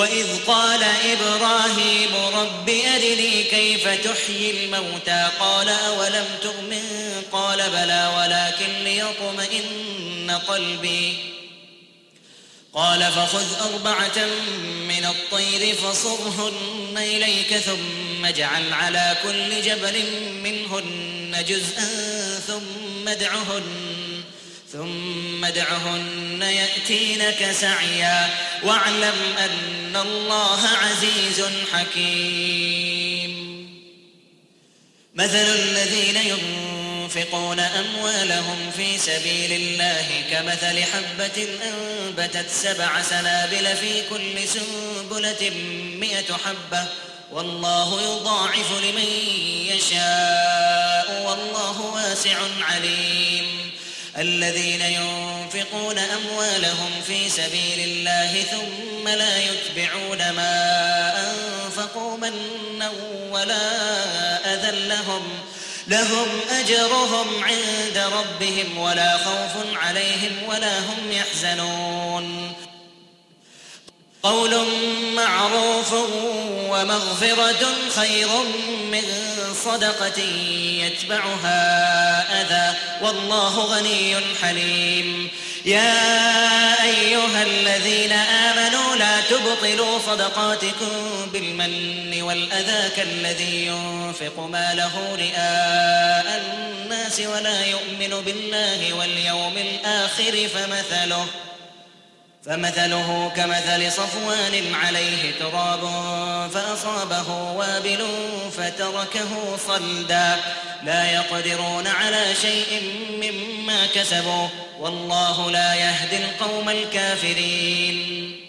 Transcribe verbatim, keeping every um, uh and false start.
وإذ قال إبراهيم رب أرني كيف تحيي الموتى قال أولم تؤمن قال بلى ولكن ليطمئن قلبي قال فخذ أربعة من الطير فصرهن إليك ثم اجعل على كل جبل منهن جزءا ثم ادعهن ثم ادعهن يأتينك سعيا واعلم أن الله عزيز حكيم. مثل الذين ينفقون أموالهم في سبيل الله كمثل حبة أنبتت سبع سنابل في كل سنبلة مئة حبة والله يضاعف لمن يشاء والله واسع عليم. الذين ينفقون أموالهم في سبيل الله ثم لا يتبعون ما أنفقوا منا ولا أذى لهم لهم أجرهم عند ربهم ولا خوف عليهم ولا هم يحزنون. قول معروف ومغفرة خير من صدقة يتبعها أذى والله غني حليم. يا أيها الذين آمنوا لا تبطلوا صدقاتكم بالمن والأذى كالذي ينفق ماله رئاء الناس ولا يؤمن بالله واليوم الآخر فمثله فمثله كمثل صفوان عليه تراب فأصابه وابل فتركه صلدا لا يقدرون على شيء مما كسبوا والله لا يهدي القوم الكافرين.